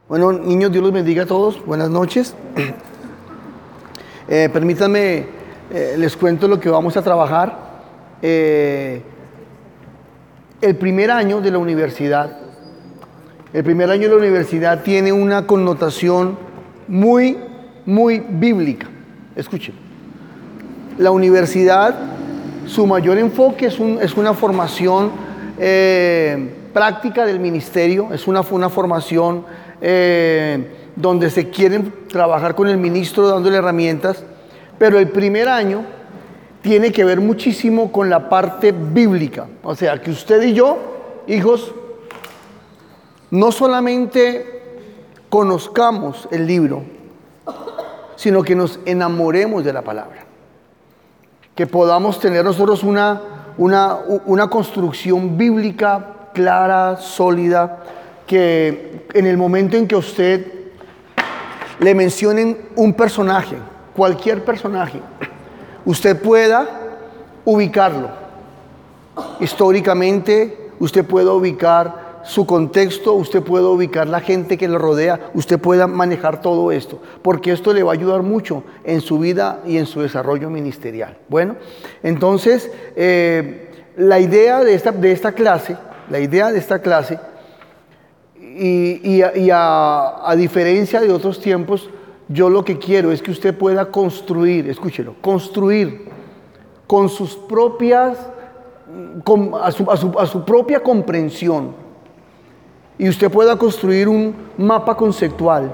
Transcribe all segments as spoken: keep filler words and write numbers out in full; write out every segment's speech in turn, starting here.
Bueno, niños, Dios los bendiga a todos. Buenas noches. Eh, permítanme, eh, les cuento lo que vamos a trabajar. Eh, el primer año de la universidad, el primer año de la universidad tiene una connotación muy, muy bíblica. Escuchen. La universidad, su mayor enfoque es, un, es una formación eh, práctica del ministerio, es una, una formación eh, donde se quieren trabajar con el ministro dándole herramientas, pero el primer año tiene que ver muchísimo con la parte bíblica. O sea, que usted y yo, hijos, no solamente conozcamos el libro, sino que nos enamoremos de la palabra. Que podamos tener nosotros una, una, una construcción bíblica clara, sólida, que en el momento en que usted le mencionen un personaje, cualquier personaje, usted pueda ubicarlo. Históricamente, usted pueda ubicar su contexto, usted puede ubicar la gente que lo rodea, usted pueda manejar todo esto, porque esto le va a ayudar mucho en su vida y en su desarrollo ministerial. Bueno, entonces, eh, la idea de esta, de esta clase, la idea de esta clase, y, y, a, y a, a diferencia de otros tiempos, yo lo que quiero es que usted pueda construir, escúchelo, construir con sus propias, con, a, su, a, su, a su propia comprensión, y usted pueda construir un mapa conceptual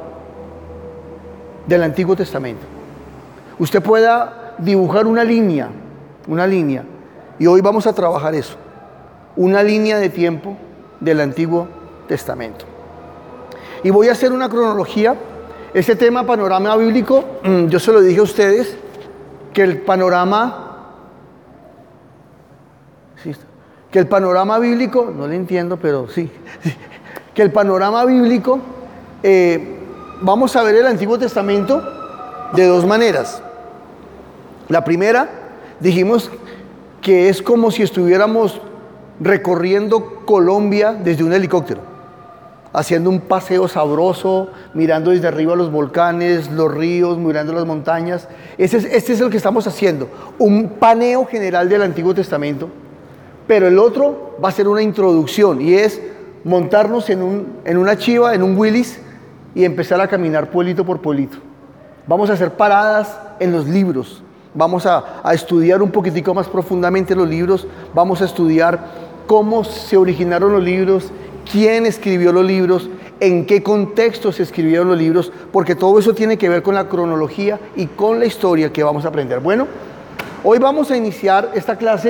del Antiguo Testamento. Usted pueda dibujar una línea, una línea, y hoy vamos a trabajar eso, una línea de tiempo del Antiguo Testamento. Y voy a hacer una cronología. Este tema, panorama bíblico, yo se lo dije a ustedes, que el panorama, sí, que el panorama bíblico, no le entiendo, pero sí, sí que el panorama bíblico, eh, vamos a ver el Antiguo Testamento de dos maneras. La primera, dijimos que es como si estuviéramos recorriendo Colombia desde un helicóptero, haciendo un paseo sabroso, mirando desde arriba los volcanes, los ríos, mirando las montañas. Este es, este es lo que estamos haciendo, un paneo general del Antiguo Testamento, pero el otro va a ser una introducción, y es montarnos en, un, en una chiva, en un Willys, y empezar a caminar pueblito por pueblito. Vamos a hacer paradas en los libros, vamos a, a estudiar un poquitico más profundamente los libros, vamos a estudiar cómo se originaron los libros, quién escribió los libros, en qué contexto se escribieron los libros, porque todo eso tiene que ver con la cronología y con la historia que vamos a aprender. Bueno, hoy vamos a iniciar esta clase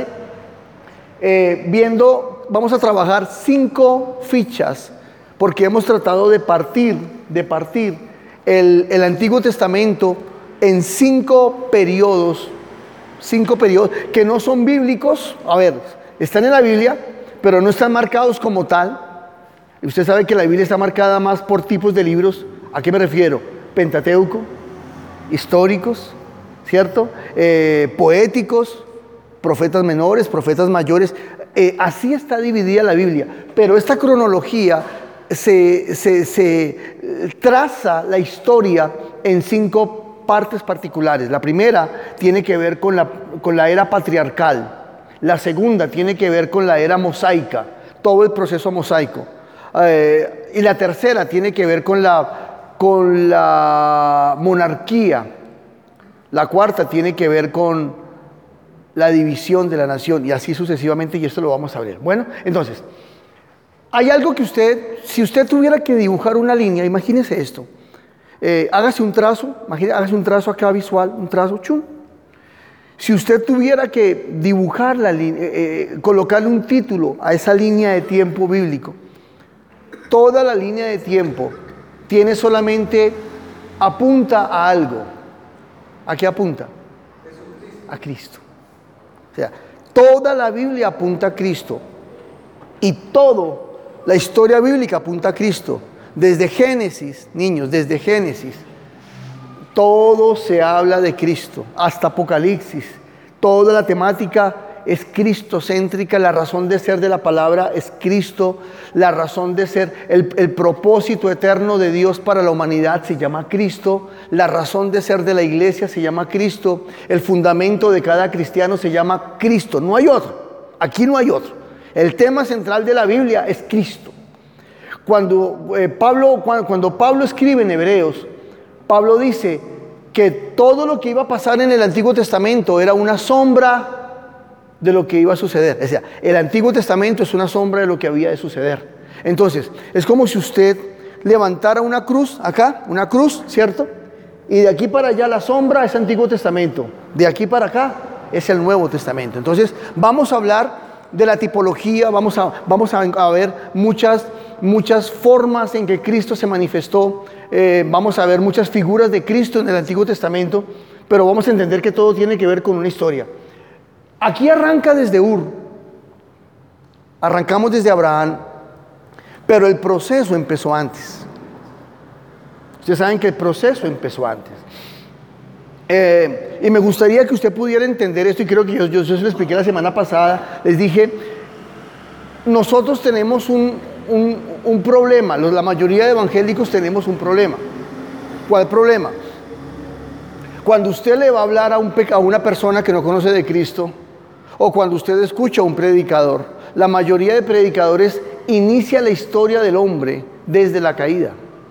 eh, viendo... Vamos a trabajar cinco fichas, porque hemos tratado de partir, de partir el, el Antiguo Testamento en cinco periodos, cinco periodos que no son bíblicos. A ver, están en la Biblia, pero no están marcados como tal. Y usted sabe que la Biblia está marcada más por tipos de libros. ¿A qué me refiero? Pentateuco, históricos, ¿cierto? Eh, poéticos, profetas menores, profetas mayores. Eh, así está dividida la Biblia, pero esta cronología se, se, se traza la historia en cinco partes particulares. La primera tiene que ver con la, con la era patriarcal, la segunda tiene que ver con la era mosaica, todo el proceso mosaico, eh, y la tercera tiene que ver con la, con la monarquía, la cuarta tiene que ver con la división de la nación, y así sucesivamente, y esto lo vamos a ver. Bueno, entonces, hay algo que usted, si usted tuviera que dibujar una línea, imagínese esto, eh, hágase un trazo, imagínese, hágase un trazo acá visual, un trazo, chum. Si usted tuviera que dibujar la línea, eh, eh, colocarle un título a esa línea de tiempo bíblico, toda la línea de tiempo tiene solamente, apunta a algo. ¿A qué apunta? A Cristo. O sea, toda la Biblia apunta a Cristo, y toda la historia bíblica apunta a Cristo. Desde Génesis, niños, desde Génesis, todo se habla de Cristo, hasta Apocalipsis. Toda la temática es cristocéntrica, la razón de ser de la palabra es Cristo, la razón de ser, el, el propósito eterno de Dios para la humanidad se llama Cristo, la razón de ser de la iglesia se llama Cristo, el fundamento de cada cristiano se llama Cristo, no hay otro, aquí no hay otro. El tema central de la Biblia es Cristo. Cuando, eh, Pablo, cuando, cuando Pablo escribe en Hebreos, Pablo dice que todo lo que iba a pasar en el Antiguo Testamento era una sombra de lo que iba a suceder. O sea, el Antiguo Testamento es una sombra de lo que había de suceder. Entonces, es como si usted levantara una cruz, acá, una cruz, ¿cierto? Y de aquí para allá la sombra es Antiguo Testamento. De aquí para acá es el Nuevo Testamento. Entonces, vamos a hablar de la tipología, vamos a, vamos a, a ver muchas, muchas formas en que Cristo se manifestó. Eh, vamos a ver muchas figuras de Cristo en el Antiguo Testamento, pero vamos a entender que todo tiene que ver con una historia. Aquí arranca desde Ur, arrancamos desde Abraham, pero el proceso empezó antes. Ustedes saben que el proceso empezó antes. Eh, y me gustaría que usted pudiera entender esto, y creo que yo, yo, yo se lo expliqué la semana pasada. Les dije, nosotros tenemos un, un, un problema, la mayoría de evangélicos tenemos un problema. ¿Cuál problema? Cuando usted le va a hablar a, un, a una persona que no conoce de Cristo, o cuando usted escucha a un predicador, la mayoría de predicadores inicia la historia del hombre desde la caída.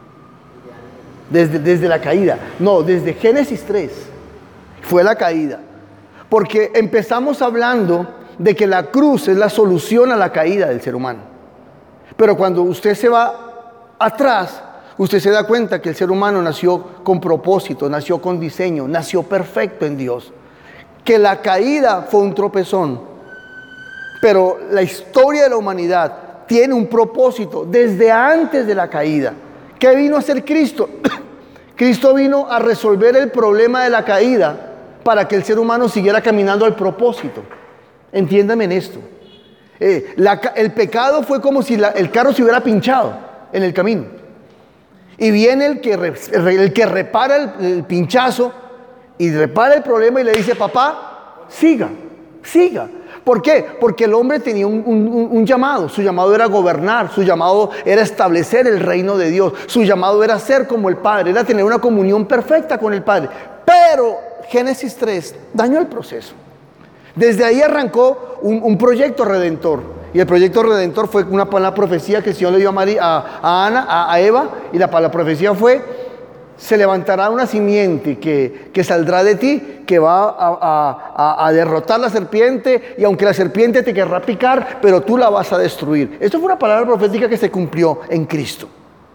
Desde, desde la caída. No, desde Génesis tres fue la caída. Porque empezamos hablando de que la cruz es la solución a la caída del ser humano. Pero cuando usted se va atrás, usted se da cuenta que el ser humano nació con propósito, nació con diseño, nació perfecto en Dios. Que la caída fue un tropezón, pero la historia de la humanidad tiene un propósito desde antes de la caída. ¿Qué vino a hacer Cristo? Cristo vino a resolver el problema de la caída para que el ser humano siguiera caminando al propósito. Entiéndame en esto. Eh, la, el pecado fue como si la, el carro se hubiera pinchado en el camino. Y viene el que, el que repara el, el pinchazo y repara el problema y le dice, papá, siga, siga. ¿Por qué? Porque el hombre tenía un, un, un llamado. Su llamado era gobernar, su llamado era establecer el reino de Dios, su llamado era ser como el Padre, era tener una comunión perfecta con el Padre. Pero Génesis tres dañó el proceso. Desde ahí arrancó un, un proyecto redentor. Y el proyecto redentor fue una, una profecía que el Señor le dio a, María, a, a Ana, a, a Eva, y la, la profecía fue: se levantará una simiente que, que saldrá de ti, que va a, a, a derrotar la serpiente, y aunque la serpiente te querrá picar, pero tú la vas a destruir. Esto fue una palabra profética que se cumplió en Cristo.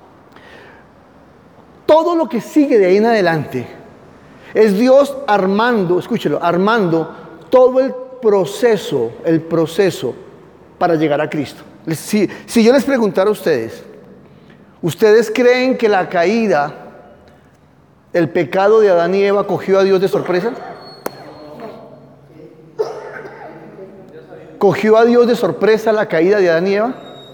Todo lo que sigue de ahí en adelante es Dios armando, escúchelo, armando todo el proceso, el proceso para llegar a Cristo. Si, si yo les preguntara a ustedes, ¿ustedes creen que la caída, el pecado de Adán y Eva cogió a Dios de sorpresa? ¿Cogió a Dios de sorpresa la caída de Adán y Eva?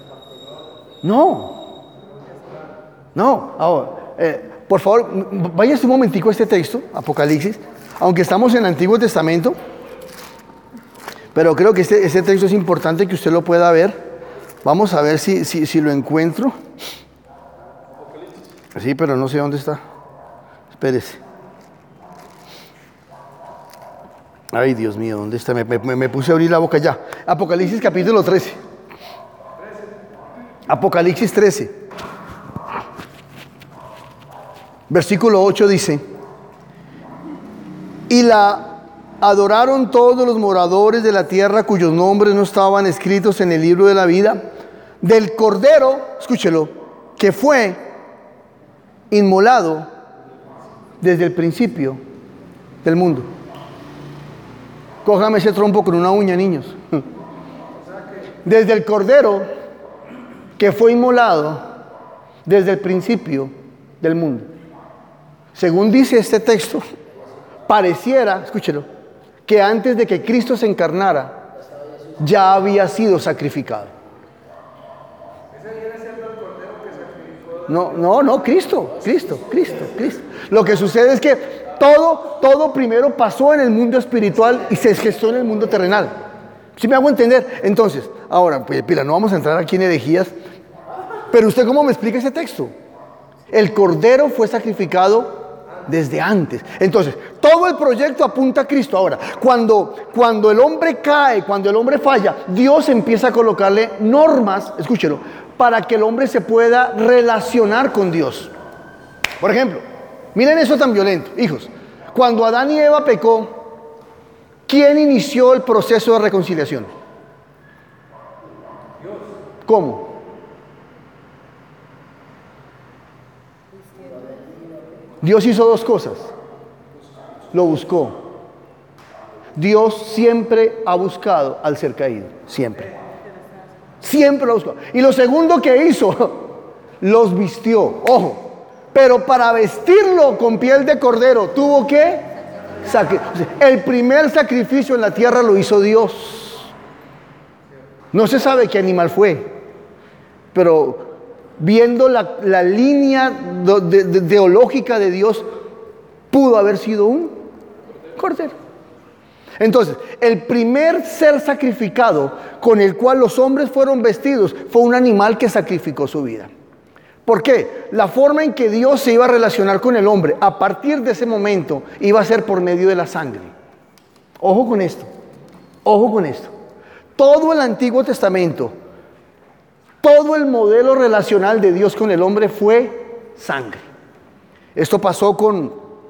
No. No. Ahora, eh, por favor, váyase un momentico a este texto, Apocalipsis, aunque estamos en el Antiguo Testamento, pero creo que este, este texto es importante que usted lo pueda ver. Vamos a ver si, si, si lo encuentro. Sí, pero no sé dónde está. Espérese. Ay, Dios mío, ¿dónde está? Me, me, me puse a abrir la boca ya. Apocalipsis capítulo trece. Apocalipsis trece. Versículo ocho dice: y la adoraron todos los moradores de la tierra cuyos nombres no estaban escritos en el libro de la vida del Cordero, escúchelo, que fue inmolado desde el principio del mundo. Cójame ese trompo con una uña, niños. Desde el Cordero que fue inmolado desde el principio del mundo. Según dice este texto, pareciera, escúchelo, que antes de que Cristo se encarnara, ya había sido sacrificado. No, no, no, Cristo, Cristo, Cristo, Cristo. Lo que sucede es que todo, todo primero pasó en el mundo espiritual y se gestó en el mundo terrenal. ¿Sí me hago entender? Entonces, ahora, pues, pila, no vamos a entrar aquí en herejías, pero ¿usted cómo me explica ese texto? El cordero fue sacrificado desde antes. Entonces, todo el proyecto apunta a Cristo. Ahora, cuando, cuando el hombre cae, cuando el hombre falla, Dios empieza a colocarle normas, escúchelo, para que el hombre se pueda relacionar con Dios. Por ejemplo, miren eso tan violento, hijos. Cuando Adán y Eva pecó, ¿quién inició el proceso de reconciliación? ¿Cómo? Dios hizo dos cosas. Lo buscó. Dios siempre ha buscado al ser caído. Siempre. Siempre lo ha buscado. Y lo segundo que hizo, los vistió. Ojo. Pero para vestirlo con piel de cordero, tuvo que sacrificar. El primer sacrificio en la tierra lo hizo Dios. No se sabe qué animal fue. Pero viendo la, la línea de, de, de, teológica de Dios, pudo haber sido un cordero. Entonces, el primer ser sacrificado con el cual los hombres fueron vestidos fue un animal que sacrificó su vida. ¿Por qué? La forma en que Dios se iba a relacionar con el hombre a partir de ese momento iba a ser por medio de la sangre. Ojo con esto, ojo con esto. Todo el Antiguo Testamento, todo el modelo relacional de Dios con el hombre fue sangre. Esto pasó con,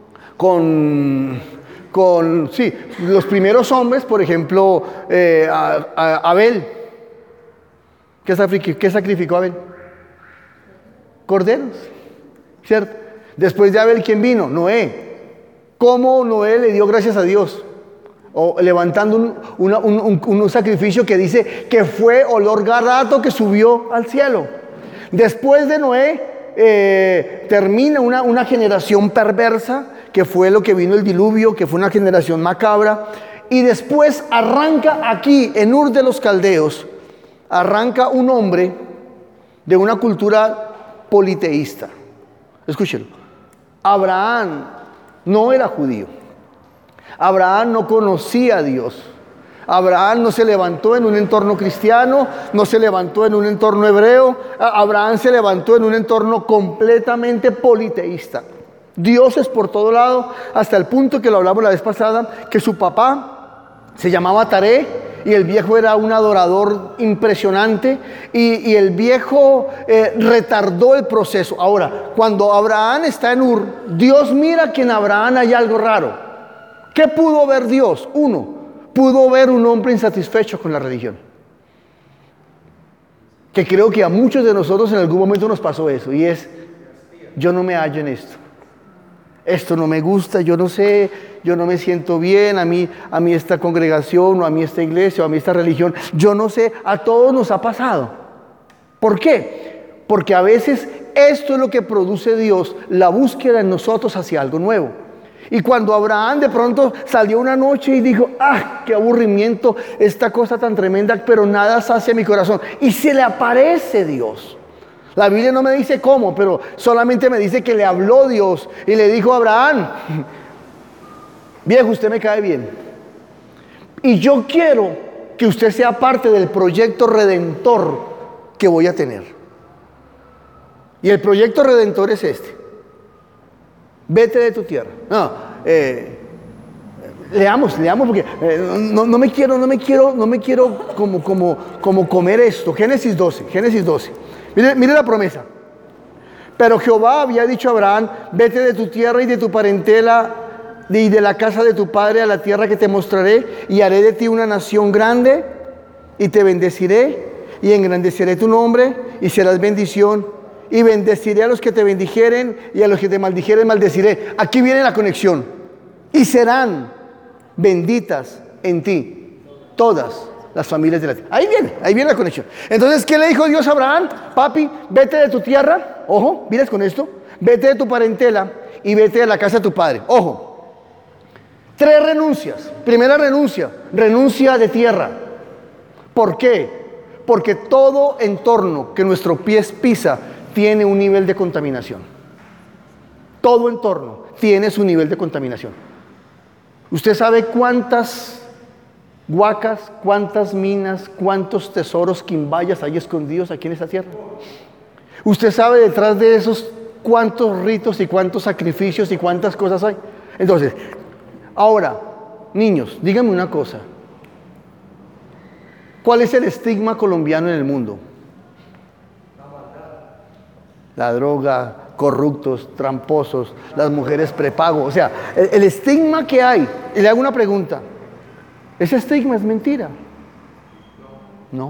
con, con sí, los primeros hombres, por ejemplo, eh, a, a Abel. ¿Qué sacrificó, qué sacrificó Abel? Corderos, ¿cierto? Después de Abel, ¿quién vino? Noé. ¿Cómo Noé le dio gracias a Dios? O levantando un, una, un, un, un sacrificio que dice que fue olor grato que subió al cielo. Después de Noé eh, termina una, una generación perversa, que fue lo que vino el diluvio, que fue una generación macabra, y después arranca aquí en Ur de los Caldeos, arranca un hombre de una cultura politeísta. Escúchelo. Abraham no era judío. Abraham no conocía a Dios. Abraham no se levantó en un entorno cristiano, no se levantó en un entorno hebreo. Abraham se levantó en un entorno completamente politeísta. Dioses por todo lado, hasta el punto que lo hablamos la vez pasada, que su papá se llamaba Taré, y el viejo era un adorador impresionante, y, y el viejo eh, retardó el proceso. Ahora, cuando Abraham está en Ur, Dios mira que en Abraham hay algo raro. ¿Qué pudo ver Dios? Uno, pudo ver un hombre insatisfecho con la religión. Que creo que a muchos de nosotros en algún momento nos pasó eso, y es, yo no me hallo en esto. Esto no me gusta, yo no sé, yo no me siento bien, a mí, a mí esta congregación, o a mí esta iglesia, o a mí esta religión, yo no sé, a todos nos ha pasado. ¿Por qué? Porque a veces esto es lo que produce Dios, la búsqueda en nosotros hacia algo nuevo. Y cuando Abraham de pronto salió una noche y dijo, ¡ah, qué aburrimiento, esta cosa tan tremenda, pero nada sacia mi corazón! Y se le aparece Dios. La Biblia no me dice cómo, pero solamente me dice que le habló Dios y le dijo a Abraham, viejo, usted me cae bien. Y yo quiero que usted sea parte del proyecto redentor que voy a tener. Y el proyecto redentor es este. Vete de tu tierra. No, eh, leamos, leamos porque eh, no, no me quiero, no me quiero, no me quiero como, como, como comer esto. Génesis doce, Génesis doce. Mire, mire la promesa. Pero Jehová había dicho a Abraham, vete de tu tierra y de tu parentela y de la casa de tu padre a la tierra que te mostraré, y haré de ti una nación grande, y te bendeciré, y engrandeceré tu nombre, y serás bendición, y bendeciré a los que te bendijeren, y a los que te maldijeren maldeciré. Aquí viene la conexión. Y serán benditas en ti todas las familias de la tierra. Ahí viene, ahí viene la conexión. Entonces, ¿qué le dijo Dios a Abraham? Papi, vete de tu tierra, ojo, miras con esto, vete de tu parentela y vete de la casa de tu padre. Ojo, tres renuncias. Primera renuncia, renuncia de tierra. ¿Por qué? Porque todo entorno que nuestro pie pisa tiene un nivel de contaminación. Todo entorno tiene su nivel de contaminación. ¿Usted sabe cuántas Huacas, cuántas minas, cuántos tesoros quimbayas hay escondidos aquí en esta tierra. Usted sabe detrás de esos cuántos ritos y cuántos sacrificios y cuántas cosas hay. Entonces, ahora, niños, díganme una cosa. ¿Cuál es el estigma colombiano en el mundo? La droga, corruptos, tramposos, las mujeres prepago. O sea, el, el estigma que hay, y le hago una pregunta. ¿Ese estigma es mentira? No.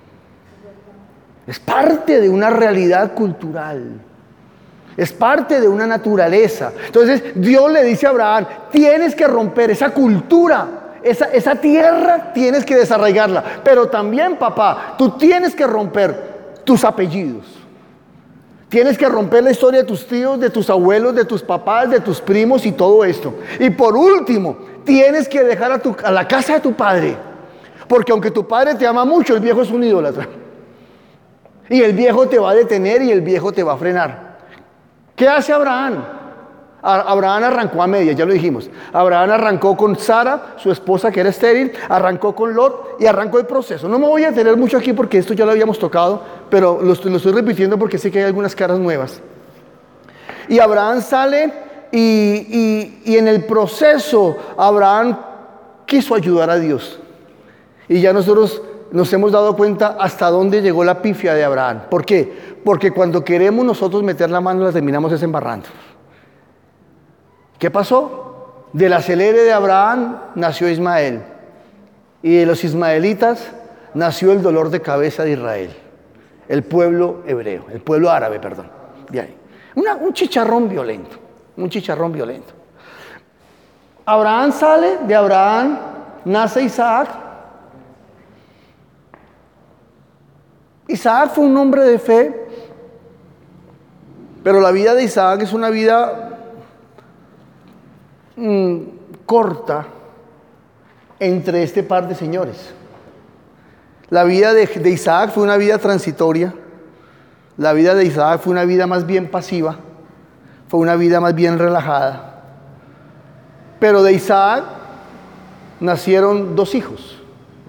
Es parte de una realidad cultural. Es parte de una naturaleza. Entonces Dios le dice a Abraham, tienes que romper esa cultura, esa, esa tierra tienes que desarraigarla. Pero también, papá, tú tienes que romper tus apellidos. Tienes que romper la historia de tus tíos, de tus abuelos, de tus papás, de tus primos y todo esto. Y por último, tienes que dejar a, tu, a la casa de tu padre. Porque aunque tu padre te ama mucho, el viejo es un idólatra. Y el viejo te va a detener y el viejo te va a frenar. ¿Qué hace Abraham? Abraham arrancó a medias, ya lo dijimos. Abraham arrancó con Sara, su esposa que era estéril, arrancó con Lot y arrancó el proceso. No me voy a detener mucho aquí porque esto ya lo habíamos tocado, pero lo, lo estoy repitiendo porque sé que hay algunas caras nuevas. Y Abraham sale y, y, y en el proceso Abraham quiso ayudar a Dios. Y ya nosotros nos hemos dado cuenta hasta dónde llegó la pifia de Abraham. ¿Por qué? Porque cuando queremos nosotros meter la mano la terminamos desembarrando. ¿Qué pasó? Del acelere de Abraham nació Ismael. Y de los ismaelitas nació el dolor de cabeza de Israel. El pueblo hebreo, el pueblo árabe, perdón. De ahí. Una, un chicharrón violento. Un chicharrón violento. Abraham sale, de Abraham nace Isaac. Isaac fue un hombre de fe, pero la vida de Isaac es una vida mmm, corta entre este par de señores. La vida de, de Isaac fue una vida transitoria, la vida de Isaac fue una vida más bien pasiva, fue una vida más bien relajada. Pero de Isaac nacieron dos hijos,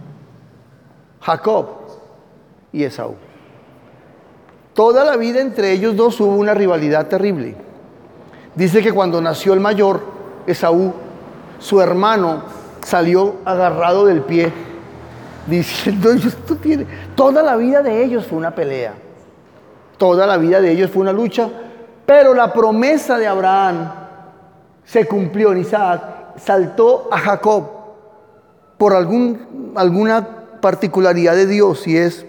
Jacob y Esaú. Toda la vida entre ellos dos hubo una rivalidad terrible. Dice que cuando nació el mayor, Esaú, su hermano salió agarrado del pie, diciendo, esto tiene... Toda la vida de ellos fue una pelea. Toda la vida de ellos fue una lucha, pero la promesa de Abraham se cumplió en Isaac. Saltó a Jacob por algún, alguna particularidad de Dios, y es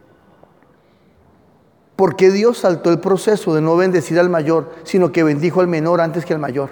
¿por qué Dios saltó el proceso de no bendecir al mayor, sino que bendijo al menor antes que al mayor?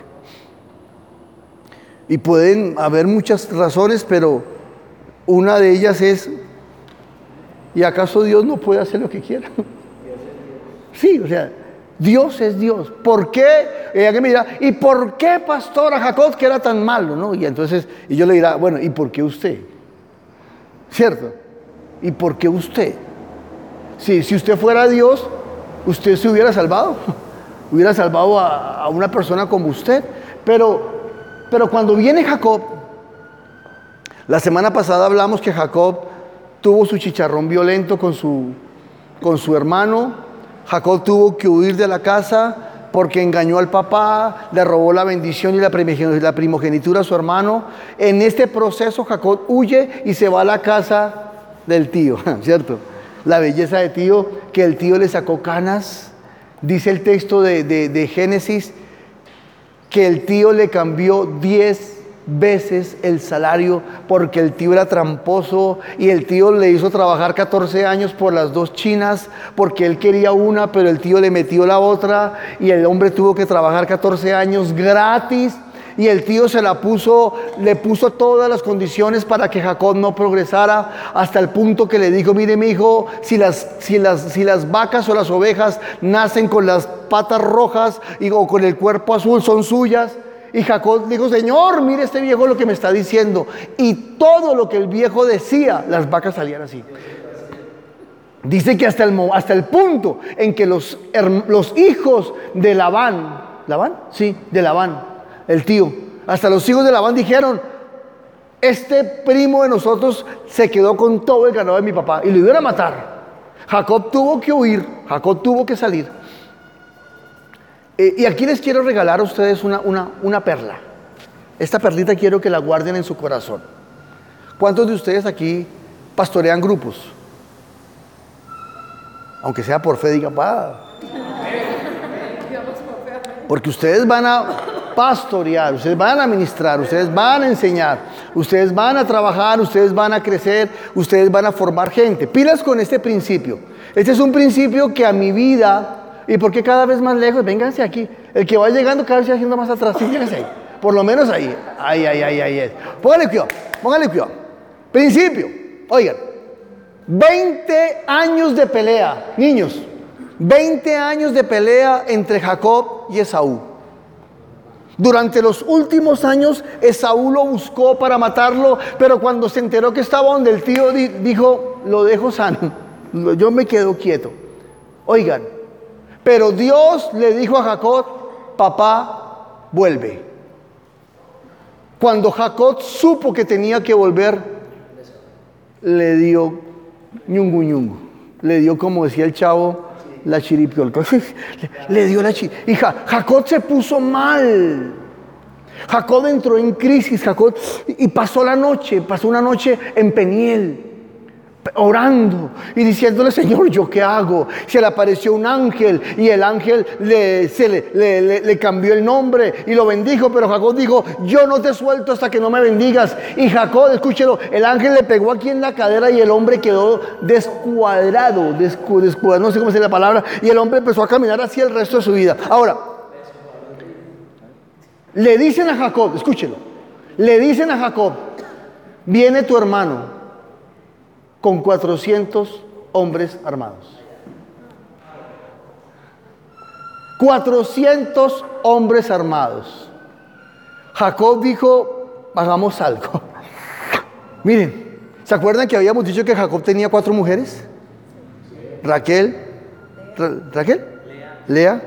Y pueden haber muchas razones, pero una de ellas es, ¿y acaso Dios no puede hacer lo que quiera? Sí, o sea, Dios es Dios. ¿Por qué? Ella que me dirá, ¿y por qué, pastor, a Jacob que era tan malo? ¿No? Y entonces, y yo le dirá, bueno, ¿y por qué usted? ¿Cierto? ¿Y por qué usted? Sí, si usted fuera Dios, usted se hubiera salvado, hubiera salvado a, a una persona como usted. Pero, pero cuando viene Jacob, la semana pasada hablamos que Jacob tuvo su chicharrón violento con su, con su hermano. Jacob tuvo que huir de la casa porque engañó al papá, le robó la bendición y la primogenitura a su hermano. En este proceso Jacob huye y se va a la casa del tío, ¿cierto? La belleza de tío, que el tío le sacó canas. Dice el texto de, de, de Génesis que el tío le cambió diez veces el salario porque el tío era tramposo, y el tío le hizo trabajar catorce años por las dos chinas porque él quería una, pero el tío le metió la otra y el hombre tuvo que trabajar catorce años gratis. Y el tío se la puso, le puso todas las condiciones para que Jacob no progresara, hasta el punto que le dijo, mire mi hijo, si las, si las, si las vacas o las ovejas nacen con las patas rojas y, o con el cuerpo azul, son suyas. Y Jacob dijo, Señor, mire este viejo lo que me está diciendo. Y todo lo que el viejo decía, las vacas salían así. Dice que hasta el, hasta el punto en que los, los hijos de Labán, ¿Labán? Sí, de Labán, el tío, hasta los hijos de Labán dijeron, este primo de nosotros se quedó con todo el ganado de mi papá y lo iban a matar. Jacob tuvo que huir, Jacob tuvo que salir. Eh, y aquí les quiero regalar a ustedes una, una, una perla. Esta perlita quiero que la guarden en su corazón. ¿Cuántos de ustedes aquí pastorean grupos? Aunque sea por fe, diga, pa. Porque ustedes van a pastorear, ustedes van a ministrar, ustedes van a enseñar, ustedes van a trabajar, ustedes van a crecer, ustedes van a formar gente. Pilas con este principio. Este es un principio que a mi vida, ¿y por qué cada vez más lejos? Vénganse aquí. El que va llegando cada vez se va haciendo más atrás. Sí, fíjense ahí. Por lo menos ahí. Ahí, ahí, ahí, ahí. Póngale cuidado, póngale cuidado. Principio. Oigan. veinte años de pelea, niños. veinte años de pelea entre Jacob y Esaú. Durante los últimos años, Esaú lo buscó para matarlo, pero cuando se enteró que estaba donde el tío, dijo, lo dejo sano, yo me quedo quieto. Oigan, pero Dios le dijo a Jacob, papá, vuelve. Cuando Jacob supo que tenía que volver, le dio ñungu ñungu, le dio, como decía el chavo, la chiripiolca. Le dio la chiripiolca. Y Ja- Jacob se puso mal. Jacob entró en crisis. Jacob, y pasó la noche, pasó una noche en Peniel, orando y diciéndole, Señor, ¿yo qué hago? Se le apareció un ángel y el ángel le, se le, le, le, le cambió el nombre y lo bendijo, pero Jacob dijo, yo no te suelto hasta que no me bendigas. Y Jacob, escúchelo, el ángel le pegó aquí en la cadera y el hombre quedó descuadrado, descu, descuadrado, no sé cómo es la palabra, y el hombre empezó a caminar así el resto de su vida. Ahora, le dicen a Jacob, escúchelo, le dicen a Jacob, viene tu hermano con cuatrocientos hombres armados. cuatrocientos hombres armados. Jacob dijo, hagamos algo. Miren, ¿se acuerdan que habíamos dicho que Jacob tenía cuatro mujeres? Raquel, Ra Raquel, Lea,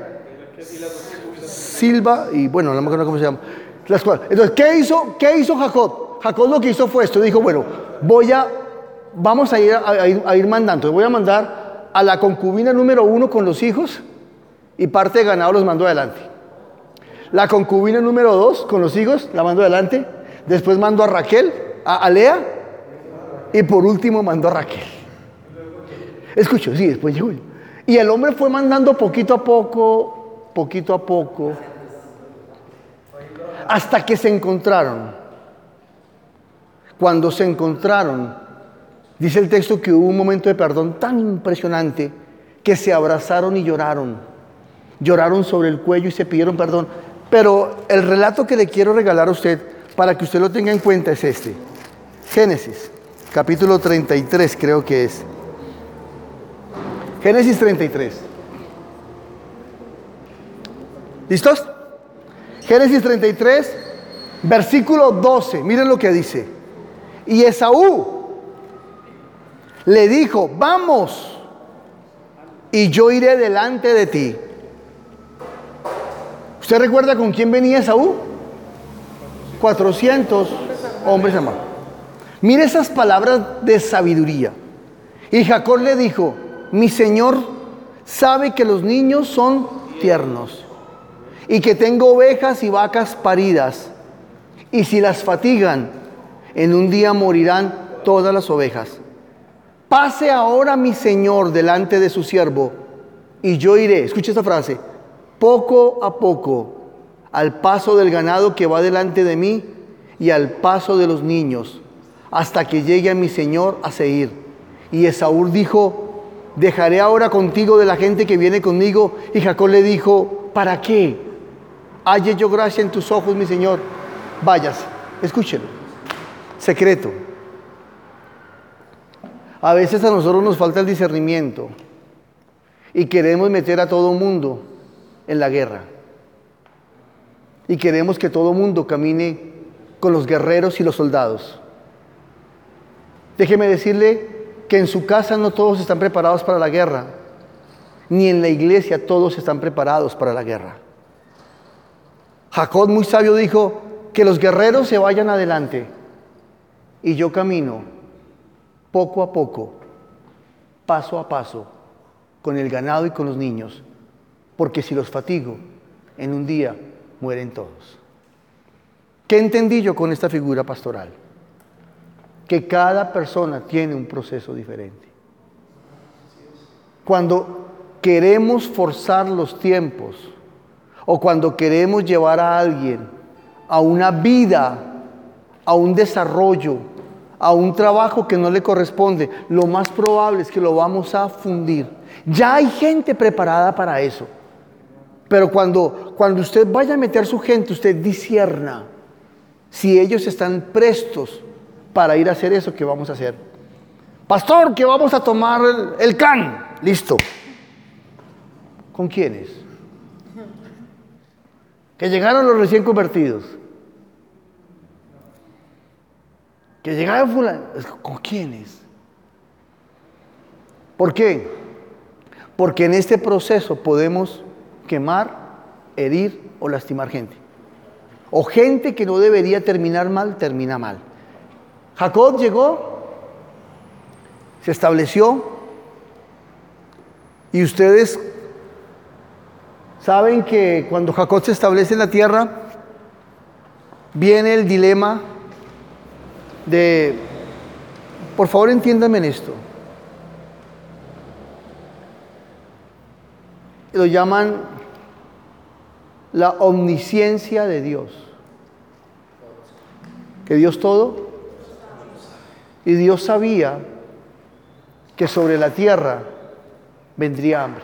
Silva y bueno, no me acuerdo cómo se llama. Las cuatro. Entonces, ¿qué hizo? ¿Qué hizo Jacob? Jacob lo que hizo fue esto. Dijo, bueno, voy a Vamos a ir a, a, ir, a ir mandando. Voy a mandar a la concubina número uno con los hijos y parte de ganado los mando adelante. La concubina número dos con los hijos la mando adelante. Después mando a Raquel, a, a Lea y por último mando a Raquel. Escucho, sí, después llegó. Y el hombre fue mandando poquito a poco, poquito a poco, hasta que se encontraron. Cuando se encontraron, dice el texto que hubo un momento de perdón tan impresionante que se abrazaron y lloraron. Lloraron sobre el cuello y se pidieron perdón. Pero el relato que le quiero regalar a usted, para que usted lo tenga en cuenta, es este. Génesis, capítulo treinta y tres creo que es. Génesis treinta y tres. ¿Listos? Génesis treinta y tres, versículo doce. Miren lo que dice. Y Esaú le dijo, vamos, y yo iré delante de ti. ¿Usted recuerda con quién venía Esaú? cuatrocientos hombres armados. Mire esas palabras de sabiduría. Y Jacob le dijo, mi señor sabe que los niños son tiernos y que tengo ovejas y vacas paridas, y si las fatigan, en un día morirán todas las ovejas. Pase ahora mi señor delante de su siervo, y yo iré, escuche esta frase, poco a poco, al paso del ganado que va delante de mí, y al paso de los niños, hasta que llegue a mi señor a Seir. Y Esaú dijo, dejaré ahora contigo de la gente que viene conmigo. Y Jacob le dijo, ¿para qué? Halle yo gracia en tus ojos, mi señor. Váyase. Escúchelo. Secreto. A veces a nosotros nos falta el discernimiento y queremos meter a todo mundo en la guerra. Y queremos que todo mundo camine con los guerreros y los soldados. Déjeme decirle que en su casa no todos están preparados para la guerra, ni en la iglesia todos están preparados para la guerra. Jacob, muy sabio, dijo que los guerreros se vayan adelante y yo camino poco a poco, paso a paso, con el ganado y con los niños, porque si los fatigo, en un día mueren todos. ¿Qué entendí yo con esta figura pastoral? Que cada persona tiene un proceso diferente. Cuando queremos forzar los tiempos o cuando queremos llevar a alguien a una vida, a un desarrollo, a un trabajo que no le corresponde, lo más probable es que lo vamos a fundir. Ya hay gente preparada para eso. Pero cuando, cuando usted vaya a meter su gente, usted discierna si ellos están prestos para ir a hacer eso que vamos a hacer. Pastor, que vamos a tomar el, el can. Listo. ¿Con quiénes? Que llegaron los recién convertidos. Que llegaron fulano. ¿Con quiénes? ¿Por qué? Porque en este proceso podemos quemar, herir o lastimar gente. O gente que no debería terminar mal, termina mal. Jacob llegó, se estableció, y ustedes saben que cuando Jacob se establece en la tierra, viene el dilema de, por favor entiéndanme en esto, lo llaman la omnisciencia de Dios, que Dios todo, y Dios sabía que sobre la tierra vendría hambre,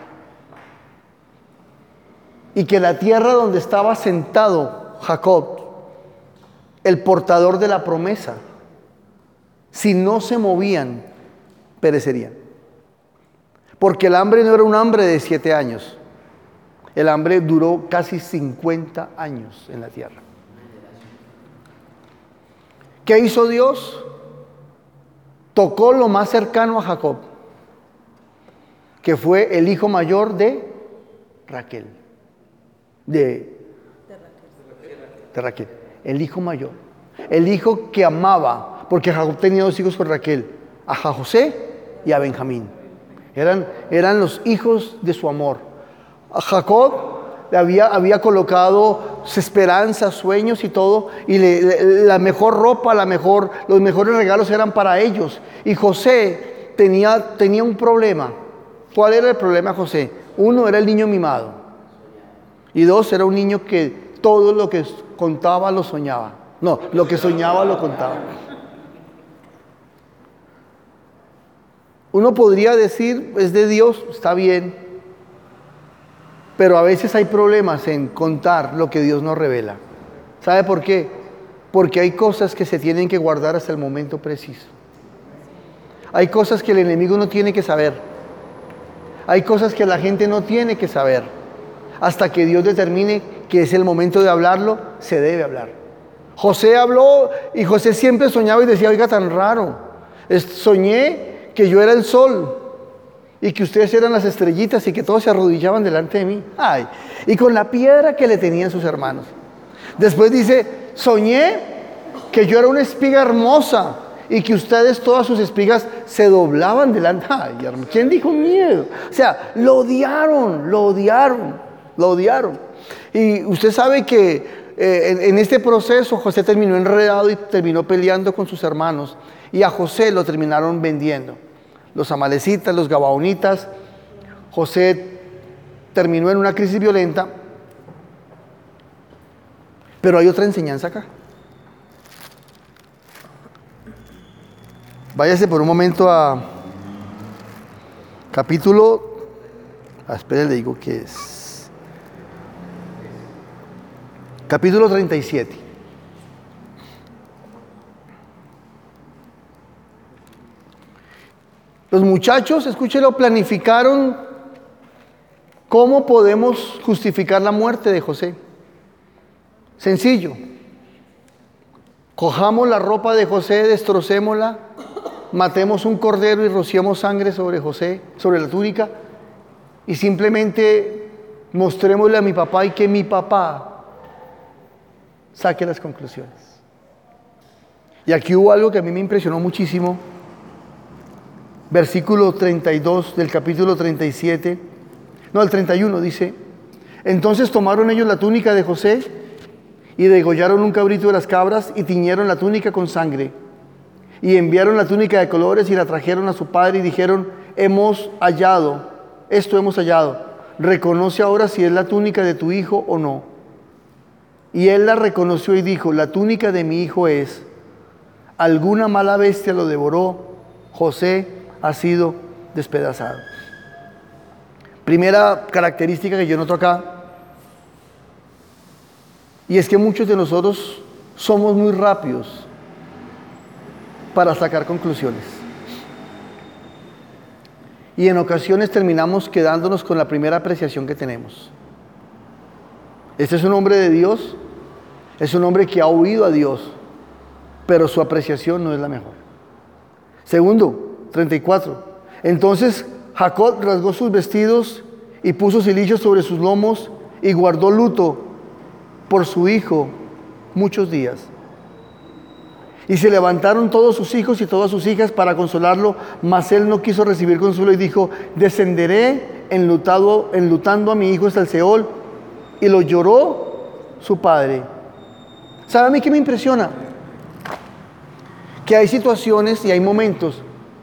y que la tierra donde estaba sentado Jacob, el portador de la promesa, si no se movían, perecerían. Porque el hambre no era un hambre de siete años. El hambre duró casi cincuenta años en la tierra. ¿Qué hizo Dios? Tocó lo más cercano a Jacob, que fue el hijo mayor de Raquel. De, de Raquel. El hijo mayor. El hijo que amaba, porque Jacob tenía dos hijos con Raquel, a José y a Benjamín. Eran, eran los hijos de su amor. A Jacob le había, había colocado esperanzas, sueños y todo, y le, le, la mejor ropa, la mejor, los mejores regalos eran para ellos. Y José tenía, tenía un problema. ¿Cuál era el problema de José? Uno, era el niño mimado. Y dos, era un niño que todo lo que contaba lo soñaba. No, lo que soñaba lo contaba. Uno podría decir, es de Dios, está bien, pero a veces hay problemas en contar lo que Dios nos revela. ¿Sabe por qué? Porque hay cosas que se tienen que guardar hasta el momento preciso. Hay cosas que el enemigo no tiene que saber. Hay cosas que la gente no tiene que saber. Hasta que Dios determine que es el momento de hablarlo, se debe hablar. José habló y José siempre soñaba y decía, oiga, tan raro, soñé que yo era el sol y que ustedes eran las estrellitas y que todos se arrodillaban delante de mí. Ay, y con la piedra que le tenían sus hermanos. Después dice, soñé que yo era una espiga hermosa y que ustedes todas sus espigas se doblaban delante. Ay, hermano, ¿quién dijo miedo? O sea, lo odiaron, lo odiaron, lo odiaron. Y usted sabe que eh, en, en este proceso José terminó enredado y terminó peleando con sus hermanos. Y a José lo terminaron vendiendo. Los amalecitas, los gabaonitas. José terminó en una crisis violenta. Pero hay otra enseñanza acá. Váyase por un momento a capítulo, ah, espere, le digo que es capítulo treinta y siete. Los muchachos, escúchelo, planificaron cómo podemos justificar la muerte de José. Sencillo. Cojamos la ropa de José, destrocémosla, matemos un cordero y rociemos sangre sobre José, sobre la túnica, y simplemente mostrémosle a mi papá y que mi papá saque las conclusiones. Y aquí hubo algo que a mí me impresionó muchísimo. Versículo treinta y dos del capítulo treinta y siete, no, el treinta y uno dice: entonces tomaron ellos la túnica de José y degollaron un cabrito de las cabras y tiñeron la túnica con sangre. Y enviaron la túnica de colores y la trajeron a su padre y dijeron: hemos hallado, esto hemos hallado. Reconoce ahora si es la túnica de tu hijo o no. Y él la reconoció y dijo: la túnica de mi hijo es. Alguna mala bestia lo devoró. José ha sido despedazado. Primera característica que yo noto acá, y es que muchos de nosotros somos muy rápidos para sacar conclusiones. Y en ocasiones terminamos quedándonos con la primera apreciación que tenemos. Este es un hombre de Dios, es un hombre que ha oído a Dios, pero su apreciación no es la mejor. Segundo, treinta y cuatro. Entonces Jacob rasgó sus vestidos y puso cilicio sobre sus lomos y guardó luto por su hijo muchos días. Y se levantaron todos sus hijos y todas sus hijas para consolarlo, mas él no quiso recibir consuelo y dijo: descenderé enlutado, enlutando a mi hijo hasta el Seol. Y lo lloró su padre. ¿Sabe a mí qué me impresiona? Que hay situaciones y hay momentos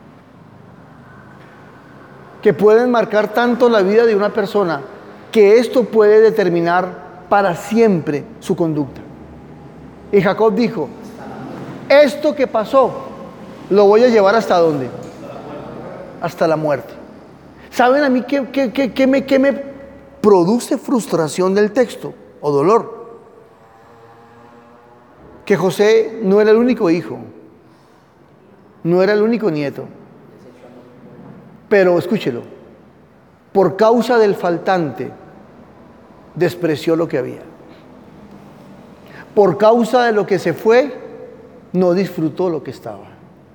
que pueden marcar tanto la vida de una persona que esto puede determinar para siempre su conducta. Y Jacob dijo: esto que pasó lo voy a llevar hasta dónde? Hasta la muerte. ¿Saben a mí qué, qué, qué, qué, me, qué me produce frustración del texto o dolor? Que José no era el único hijo, no era el único nieto. Pero escúchelo, por causa del faltante, despreció lo que había. Por causa de lo que se fue, no disfrutó lo que estaba.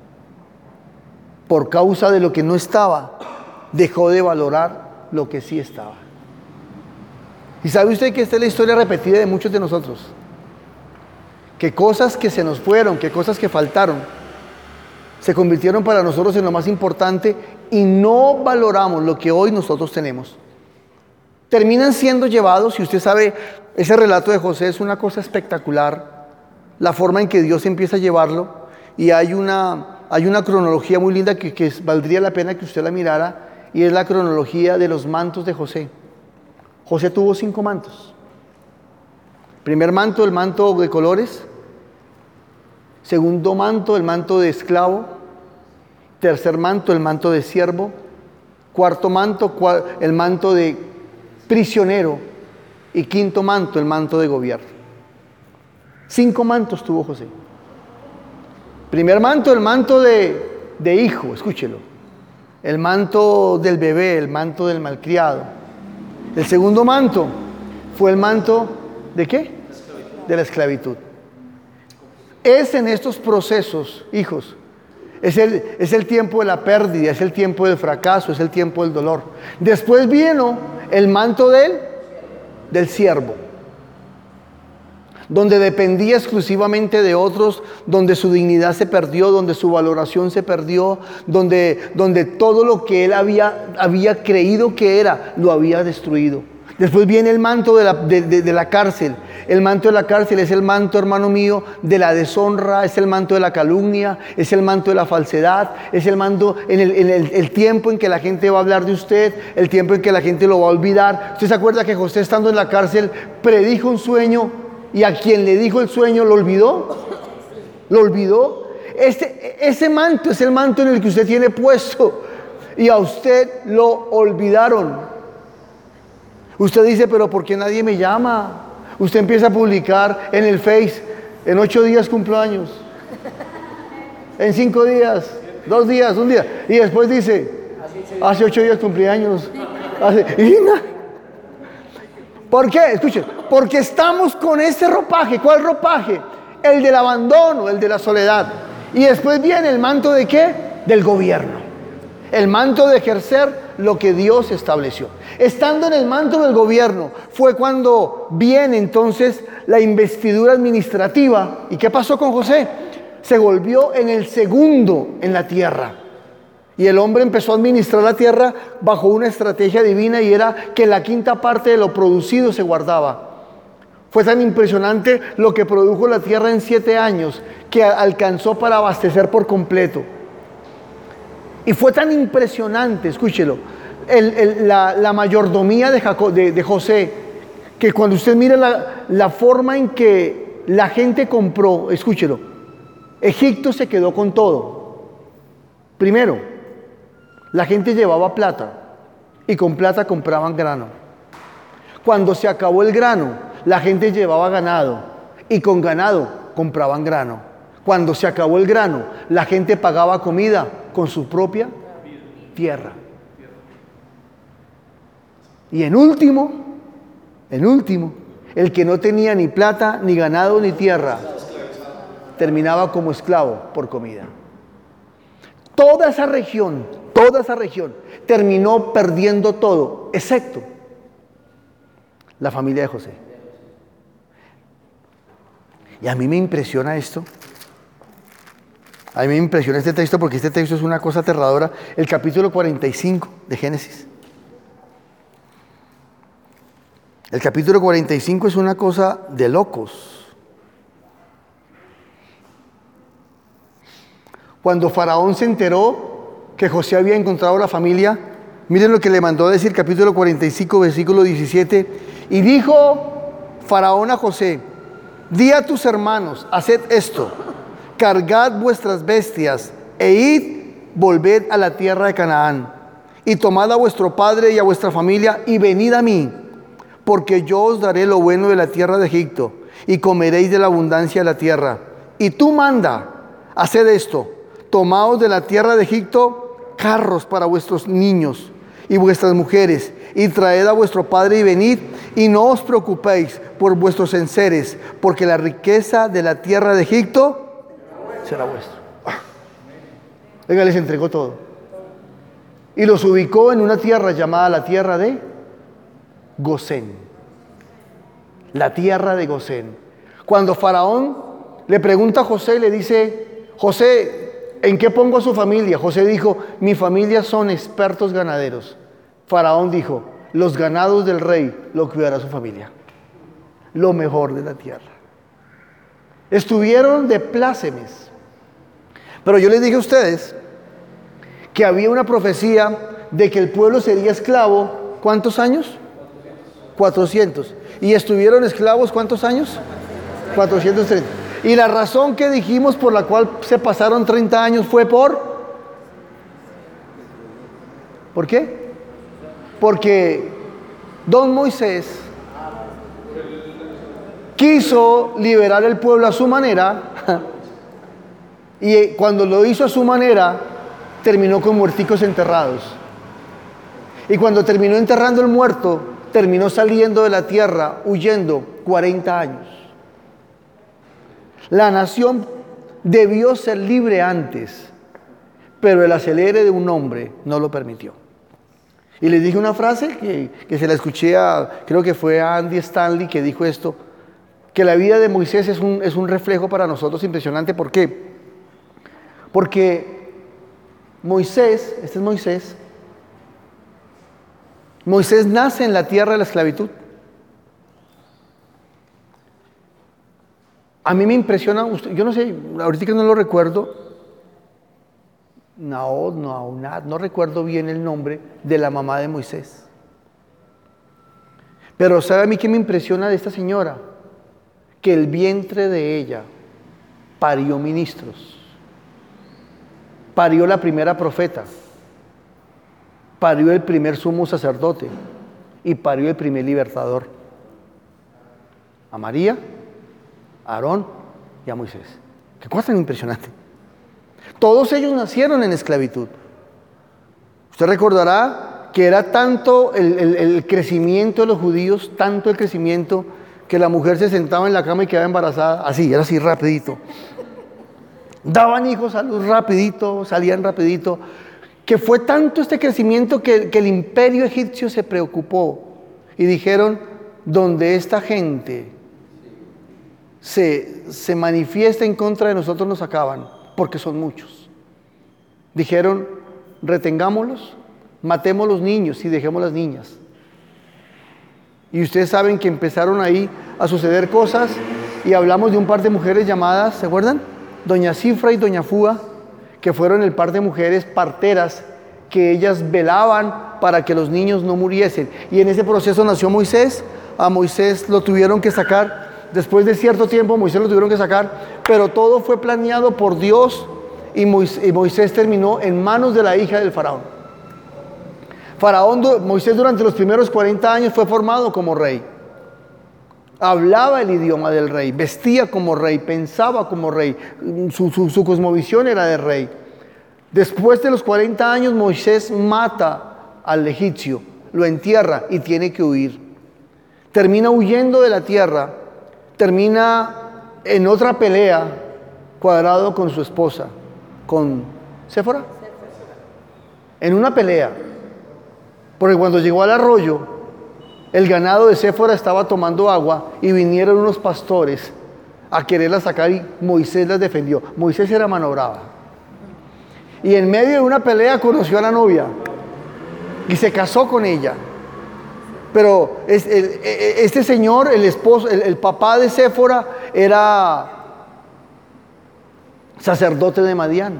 Por causa de lo que no estaba, dejó de valorar lo que sí estaba. Y sabe usted que esta es la historia repetida de muchos de nosotros. Que cosas que se nos fueron, que cosas que faltaron, se convirtieron para nosotros en lo más importante y no valoramos lo que hoy nosotros tenemos. Terminan siendo llevados, y usted sabe, ese relato de José es una cosa espectacular, la forma en que Dios empieza a llevarlo, y hay una, hay una cronología muy linda que, que valdría la pena que usted la mirara, y es la cronología de los mantos de José. José tuvo cinco mantos. Primer manto, el manto de colores. Segundo manto, el manto de esclavo. Tercer manto, el manto de siervo. Cuarto manto, el manto de prisionero. Y quinto manto, el manto de gobierno. Cinco mantos tuvo José. Primer manto, el manto de, de hijo, escúchelo. El manto del bebé, el manto del malcriado. El segundo manto fue el manto ¿de qué? De la esclavitud. Es en estos procesos, hijos, es el, es el tiempo de la pérdida, es el tiempo del fracaso, es el tiempo del dolor. Después vino el manto del, del siervo, donde dependía exclusivamente de otros, donde su dignidad se perdió, donde su valoración se perdió, donde, donde todo lo que él había, había creído que era, lo había destruido. Después viene el manto de la, de, de, de la cárcel. El manto de la cárcel es el manto, hermano mío, de la deshonra, es el manto de la calumnia, es el manto de la falsedad, es el manto en el, en el, el tiempo en que la gente va a hablar de usted, el tiempo en que la gente lo va a olvidar. ¿Usted se acuerda que José, estando en la cárcel, predijo un sueño y a quien le dijo el sueño lo olvidó? ¿Lo olvidó? Este, ese manto es el manto en el que usted tiene puesto y a usted lo olvidaron. Usted dice, pero ¿por qué nadie me llama? Usted empieza a publicar en el Face, en ocho días cumplo años, en cinco días, dos días, un día, y después dice, hace ocho días cumplí años. Hace, y no. ¿Por qué? Escuchen, porque estamos con ese ropaje. ¿Cuál ropaje? El del abandono, el de la soledad. Y después viene el manto ¿de qué? Del gobierno. El manto de ejercer lo que Dios estableció. Estando en el manto del gobierno fue cuando viene entonces la investidura administrativa. ¿Y qué pasó con José? se volvió en el segundo en la tierra. Y el hombre empezó a administrar la tierra bajo una estrategia divina, y era que la quinta parte de lo producido se guardaba. Fue tan impresionante lo que produjo la tierra en siete años que alcanzó para abastecer por completo. Y fue tan impresionante, escúchelo, el, el, la, la mayordomía de, Jacob, de, de José, que cuando usted mira la, la forma en que la gente compró, escúchelo, Egipto se quedó con todo. Primero, la gente llevaba plata y con plata compraban grano. Cuando se acabó el grano, la gente llevaba ganado y con ganado compraban grano. Cuando se acabó el grano, la gente pagaba comida con su propia tierra. Y en último, en último, el que no tenía ni plata, ni ganado, ni tierra, terminaba como esclavo por comida. Toda esa región, toda esa región terminó perdiendo todo, excepto la familia de José. Y a mí me impresiona esto. A mí me impresiona este texto porque este texto es una cosa aterradora. El capítulo cuarenta y cinco de Génesis. El capítulo cuarenta y cinco es una cosa de locos. Cuando Faraón se enteró que José había encontrado la familia, miren lo que le mandó a decir, capítulo cuarenta y cinco, versículo diecisiete. Y dijo Faraón a José: di a tus hermanos, haced esto, cargad vuestras bestias e id, volved a la tierra de Canaán, y tomad a vuestro padre y a vuestra familia y venid a mí, porque yo os daré lo bueno de la tierra de Egipto, y comeréis de la abundancia de la tierra. Y tú manda, haced esto, tomaos de la tierra de Egipto carros para vuestros niños y vuestras mujeres, y traed a vuestro padre y venid, y no os preocupéis por vuestros enseres, porque la riqueza de la tierra de Egipto será vuestro. Venga, les entregó todo. Y los ubicó en una tierra llamada la tierra de Gosén. La tierra de Gosén. Cuando Faraón le pregunta a José y le dice: José, ¿en qué pongo a su familia? José dijo: mi familia son expertos ganaderos. Faraón dijo: los ganados del rey lo cuidará su familia. Lo mejor de la tierra. Estuvieron de plácemes. Pero yo les dije a ustedes que había una profecía de que el pueblo sería esclavo, ¿cuántos años? cuatrocientos. ¿Y estuvieron esclavos cuántos años? cuatrocientos treinta. Y la razón que dijimos por la cual se pasaron treinta años fue por... ¿Por qué? Porque don Moisés quiso liberar el pueblo a su manera, y cuando lo hizo a su manera, terminó con muerticos enterrados. Y cuando terminó enterrando el muerto, terminó saliendo de la tierra, huyendo cuarenta años. La nación debió ser libre antes, pero el acelere de un hombre no lo permitió. Y les dije una frase que, que se la escuché a, creo que fue a Andy Stanley, que dijo esto, que la vida de Moisés es un, es un reflejo para nosotros impresionante. ¿Por qué? Porque Moisés, este es Moisés, Moisés nace en la tierra de la esclavitud. A mí me impresiona, yo no sé, ahorita que no lo recuerdo, no, no, no, no recuerdo bien el nombre de la mamá de Moisés. Pero ¿sabe a mí qué me impresiona de esta señora? Que el vientre de ella parió ministros, parió la primera profeta, parió el primer sumo sacerdote y parió el primer libertador. A María, a Aarón y a Moisés. Qué cosa tan impresionante. Todos ellos nacieron en esclavitud. Usted recordará que era tanto el, el, el crecimiento de los judíos, tanto el crecimiento, que la mujer se sentaba en la cama y quedaba embarazada, así, era así rapidito. Daban hijos a luz rapidito, salían rapidito. Que fue tanto este crecimiento que, que el imperio egipcio se preocupó y dijeron: donde esta gente se, se manifiesta en contra de nosotros, nos acaban, porque son muchos. Dijeron, retengámoslos, matemos los niños y dejemos las niñas. Y ustedes saben que empezaron ahí a suceder cosas, y hablamos de un par de mujeres llamadas, ¿se acuerdan? Doña Cifra y Doña Fúa, que fueron el par de mujeres parteras, que ellas velaban para que los niños no muriesen. Y en ese proceso nació Moisés. A Moisés lo tuvieron que sacar, después de cierto tiempo Moisés lo tuvieron que sacar, pero todo fue planeado por Dios, y Moisés, y Moisés terminó en manos de la hija del faraón. Faraón, Moisés durante los primeros cuarenta años fue formado como rey. Hablaba el idioma del rey, vestía como rey, pensaba como rey, su, su, su cosmovisión era de rey. Después de los cuarenta años, Moisés mata al egipcio, lo entierra y tiene que huir. Termina huyendo de la tierra, termina en otra pelea, cuadrado con su esposa, con Séfora, en una pelea, porque cuando llegó al arroyo, el ganado de Séfora estaba tomando agua y vinieron unos pastores a quererla sacar y Moisés las defendió. Moisés era mano brava. Y en medio de una pelea conoció a la novia y se casó con ella. Pero este señor, el esposo, el, el papá de Séfora, era sacerdote de Madián.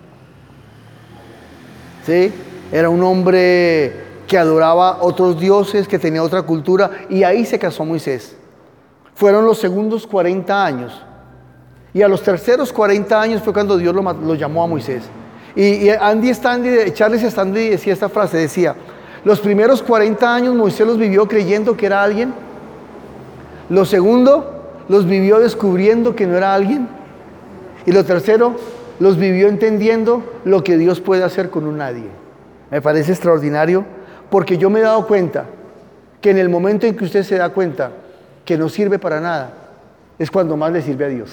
¿Sí? Era un hombre que adoraba otros dioses, que tenía otra cultura, y ahí se casó Moisés. Fueron los segundos cuarenta años. Y a los terceros cuarenta años fue cuando Dios lo, lo llamó a Moisés. Y, y Andy Stanley, Charles Stanley decía esta frase, decía, los primeros cuarenta años Moisés los vivió creyendo que era alguien. Lo segundo, los vivió descubriendo que no era alguien. Y lo tercero, los vivió entendiendo lo que Dios puede hacer con un nadie. Me parece extraordinario, porque yo me he dado cuenta que en el momento en que usted se da cuenta que no sirve para nada, es cuando más le sirve a Dios.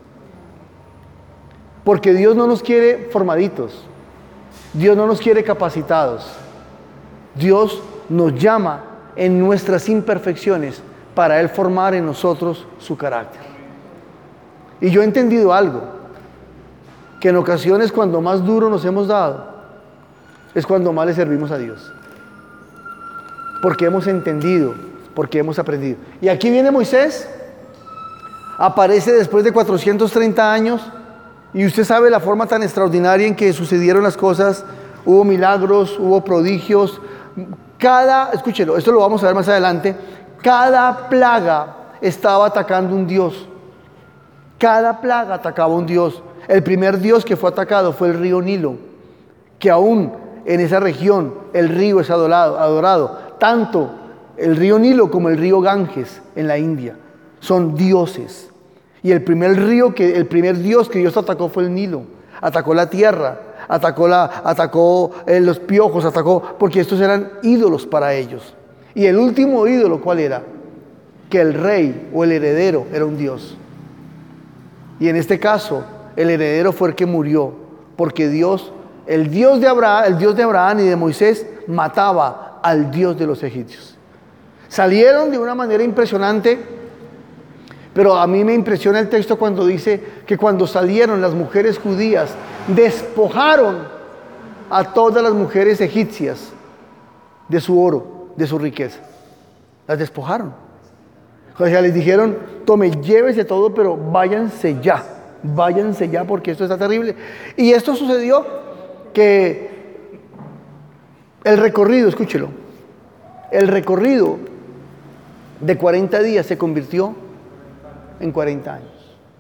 Porque Dios no nos quiere formaditos, Dios no nos quiere capacitados, Dios nos llama en nuestras imperfecciones para Él formar en nosotros su carácter. Y yo he entendido algo, que en ocasiones cuando más duro nos hemos dado, es cuando más le servimos a Dios. Porque hemos entendido, porque hemos aprendido. Y aquí viene Moisés, aparece después de cuatrocientos treinta años, y usted sabe la forma tan extraordinaria en que sucedieron las cosas. Hubo milagros, hubo prodigios. Cada, escúchelo, esto lo vamos a ver más adelante, cada plaga estaba atacando un dios. Cada plaga atacaba un dios. El primer dios que fue atacado fue el río Nilo, que aún en esa región el río es adorado, adorado. Tanto el río Nilo como el río Ganges en la India son dioses. Y el primer río que, el primer dios que Dios atacó fue el Nilo. Atacó la tierra, atacó, la, atacó eh, los piojos, atacó, porque estos eran ídolos para ellos. Y el último ídolo, ¿cuál era? Que el rey o el heredero era un dios. Y en este caso, el heredero fue el que murió, porque Dios, el Dios de Abraham, el Dios de Abraham y de Moisés, mataba al Dios de los egipcios. Salieron de una manera impresionante. Pero a mí me impresiona el texto cuando dice que cuando salieron las mujeres judías, despojaron a todas las mujeres egipcias de su oro, de su riqueza. Las despojaron. O sea, les dijeron, tome, llévese todo, pero váyanse ya, váyanse ya porque esto está terrible. Y esto sucedió que el recorrido, escúchelo, el recorrido de cuarenta días se convirtió en cuarenta años.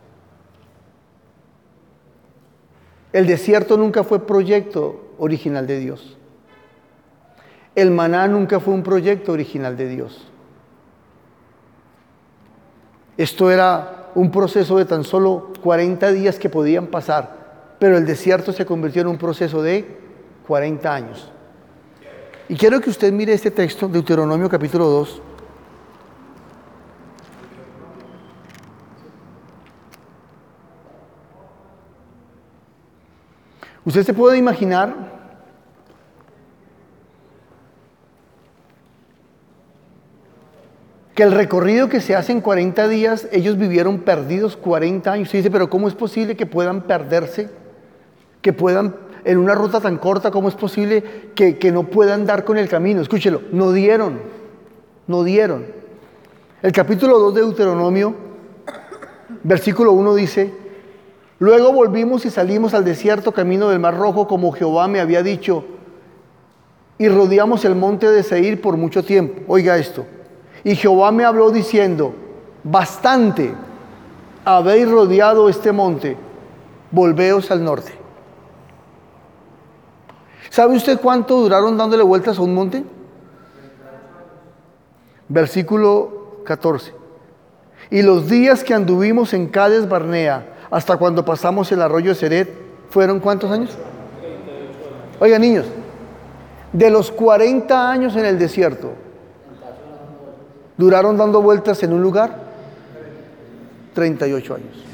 El desierto nunca fue proyecto original de Dios. El maná nunca fue un proyecto original de Dios. Esto era un proceso de tan solo cuarenta días que podían pasar, pero el desierto se convirtió en un proceso de cuarenta años. Y quiero que usted mire este texto, Deuteronomio capítulo dos. Usted se puede imaginar que que el recorrido que se hace en cuarenta días, ellos vivieron perdidos cuarenta años. Se dice, pero ¿cómo es posible que puedan perderse? Que puedan, en una ruta tan corta, ¿cómo es posible que, que no puedan dar con el camino? Escúchelo, no dieron, no dieron. El capítulo dos de Deuteronomio, versículo uno dice, luego volvimos y salimos al desierto camino del Mar Rojo como Jehová me había dicho, y rodeamos el monte de Seir por mucho tiempo. Oiga esto. Y Jehová me habló diciendo, bastante habéis rodeado este monte, volveos al norte. ¿Sabe usted cuánto duraron dándole vueltas a un monte? Versículo catorce. Y los días que anduvimos en Cades Barnea, hasta cuando pasamos el arroyo de Seret, ¿fueron cuántos años? Oiga, niños, de los cuarenta años en el desierto, ¿duraron dando vueltas en un lugar? treinta y ocho años.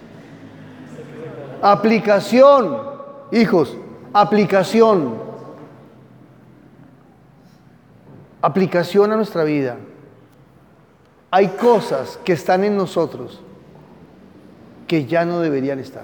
Aplicación, hijos, aplicación. Aplicación a nuestra vida. Hay cosas que están en nosotros que ya no deberían estar.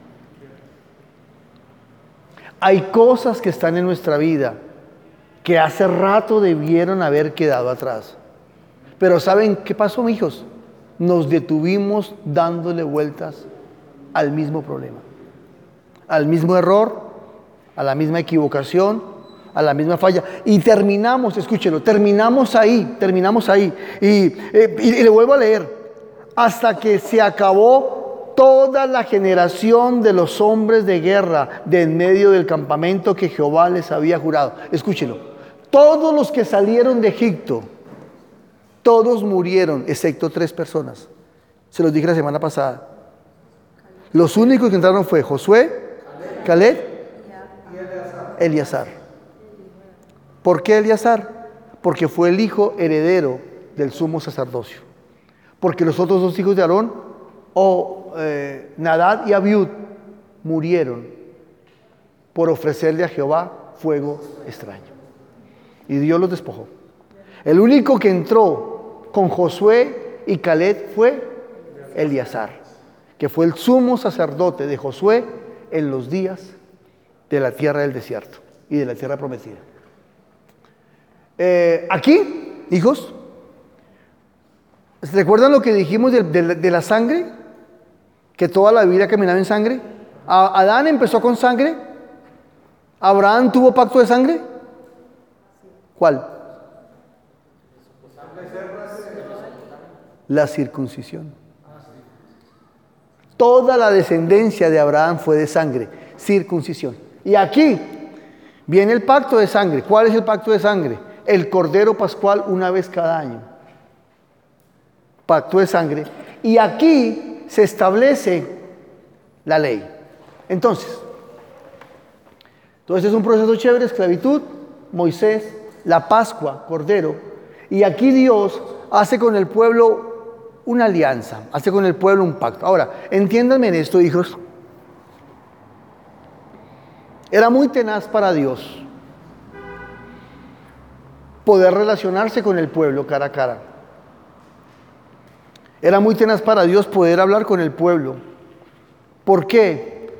Hay cosas que están en nuestra vida que hace rato debieron haber quedado atrás. Pero ¿saben qué pasó, hijos? Nos detuvimos dándole vueltas al mismo problema, al mismo error, a la misma equivocación, a la misma falla. Y terminamos, escúchenlo, terminamos ahí, terminamos ahí. Y, eh, y, y le vuelvo a leer. Hasta que se acabó toda la generación de los hombres de guerra de en medio del campamento que Jehová les había jurado. Escúchenlo. Todos los que salieron de Egipto, todos murieron, excepto tres personas. Se los dije la semana pasada. Los únicos que entraron fue Josué, Caleb y Eleazar. ¿Por qué Eleazar? Porque fue el hijo heredero del sumo sacerdocio. Porque los otros dos hijos de Aarón, o eh, Nadab y Abiud, murieron por ofrecerle a Jehová fuego extraño. Y Dios los despojó. El único que entró con Josué y Caleb fue Eleazar, que fue el sumo sacerdote de Josué en los días de la tierra del desierto y de la tierra prometida. Eh, aquí, hijos, ¿recuerdan lo que dijimos de, de, de la sangre? Que toda la vida caminaba en sangre. A, Adán empezó con sangre. ¿Abraham tuvo pacto de sangre? ¿Cuál? La circuncisión. Toda la descendencia de Abraham fue de sangre, circuncisión. Y aquí viene el pacto de sangre. ¿Cuál es el pacto de sangre? El Cordero Pascual una vez cada año. Pacto de sangre. Y aquí se establece la ley. Entonces, entonces es un proceso chévere, esclavitud, Moisés, la Pascua, Cordero. Y aquí Dios hace con el pueblo una alianza, hace con el pueblo un pacto. Ahora, entiéndanme en esto, hijos. Era muy tenaz para Dios poder relacionarse con el pueblo cara a cara. Era muy tenaz para Dios poder hablar con el pueblo. ¿Por qué?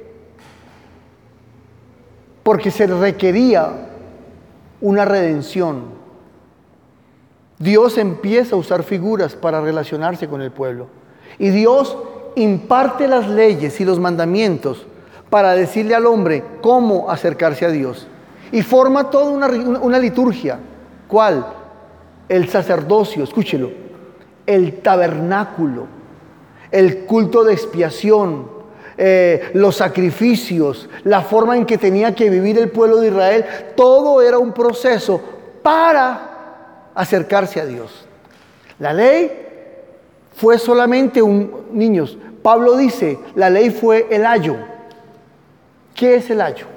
Porque se requería una redención. Dios empieza a usar figuras para relacionarse con el pueblo. Y Dios imparte las leyes y los mandamientos para decirle al hombre cómo acercarse a Dios. Y forma toda una, una liturgia. ¿Cuál? El sacerdocio, escúchelo. El tabernáculo, el culto de expiación, eh, los sacrificios, la forma en que tenía que vivir el pueblo de Israel. Todo era un proceso para acercarse a Dios. La ley fue solamente un... Niños, Pablo dice, la ley fue el ayo. ¿Qué es el ayo?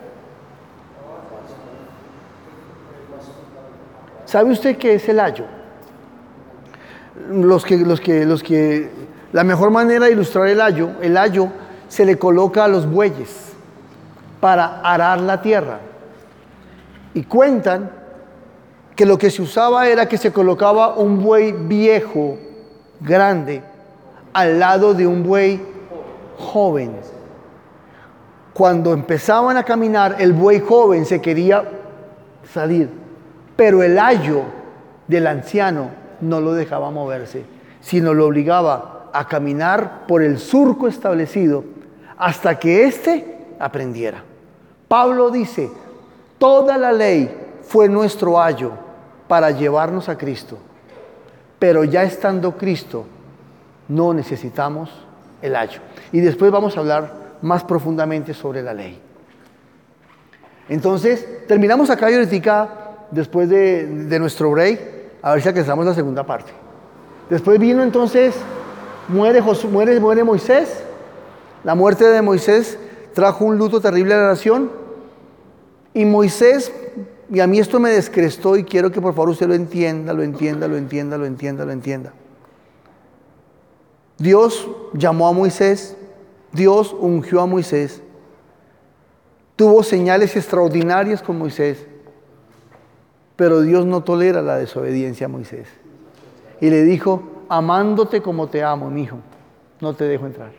¿Sabe usted qué es el ayo? Los que, los que, los que, la mejor manera de ilustrar el ayo, el ayo se le coloca a los bueyes para arar la tierra. Y cuentan que lo que se usaba era que se colocaba un buey viejo, grande, al lado de un buey joven. Cuando empezaban a caminar, el buey joven se quería salir, pero el ayo del anciano no lo dejaba moverse, sino lo obligaba a caminar por el surco establecido hasta que éste aprendiera. Pablo dice, toda la ley fue nuestro ayo para llevarnos a Cristo, pero ya estando Cristo, no necesitamos el ayo. Y después vamos a hablar más profundamente sobre la ley. Entonces, terminamos acá y ahorita, después de, de nuestro break, a ver si alcanzamos la segunda parte. Después vino entonces, muere, Josué, muere, muere Moisés. La muerte de Moisés trajo un luto terrible a la nación. Y Moisés, y a mí esto me descrestó y quiero que por favor usted lo entienda, lo entienda, lo entienda, lo entienda, lo entienda. Dios llamó a Moisés, Dios ungió a Moisés, tuvo señales extraordinarias con Moisés, pero Dios no tolera la desobediencia a Moisés. Y le dijo, amándote como te amo, mi hijo, no te dejo entrar.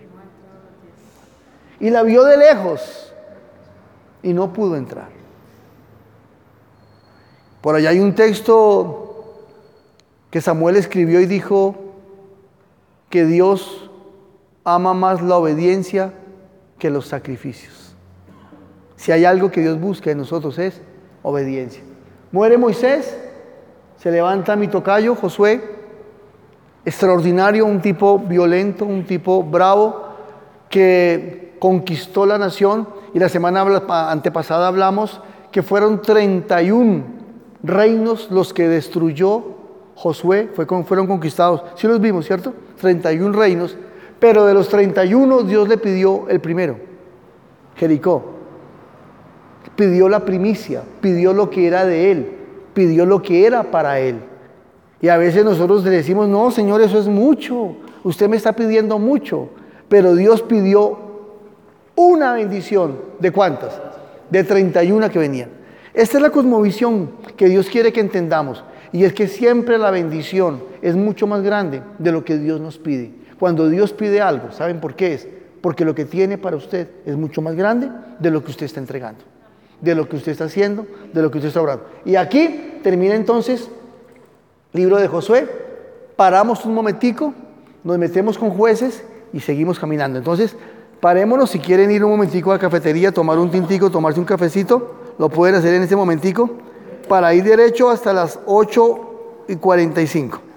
Y la vio de lejos y no pudo entrar. Por allá hay un texto que Samuel escribió y dijo que Dios ama más la obediencia que los sacrificios. Si hay algo que Dios busca en nosotros es obediencia. Muere Moisés, se levanta mi tocayo, Josué, extraordinario, un tipo violento, un tipo bravo, que conquistó la nación. Y la semana antepasada hablamos que fueron treinta y uno reinos los que destruyó Josué, fue con, fueron conquistados. Sí los vimos, ¿cierto? treinta y uno reinos, pero de los treinta y uno Dios le pidió el primero, Jericó. Pidió la primicia, pidió lo que era de él, pidió lo que era para él. Y a veces nosotros le decimos, no, Señor, eso es mucho, usted me está pidiendo mucho, pero Dios pidió una bendición. ¿De cuántas? De treinta y uno que venían. Esta es la cosmovisión que Dios quiere que entendamos, y es que siempre la bendición es mucho más grande de lo que Dios nos pide. Cuando Dios pide algo, ¿saben por qué es? Porque lo que tiene para usted es mucho más grande de lo que usted está entregando, de lo que usted está haciendo, de lo que usted está orando. Y aquí termina entonces libro de Josué, paramos un momentico, nos metemos con jueces y seguimos caminando. Entonces, parémonos, si quieren ir un momentico a la cafetería, tomar un tintico, tomarse un cafecito, lo pueden hacer en este momentico, para ir derecho hasta las ocho y cuarenta y cinco.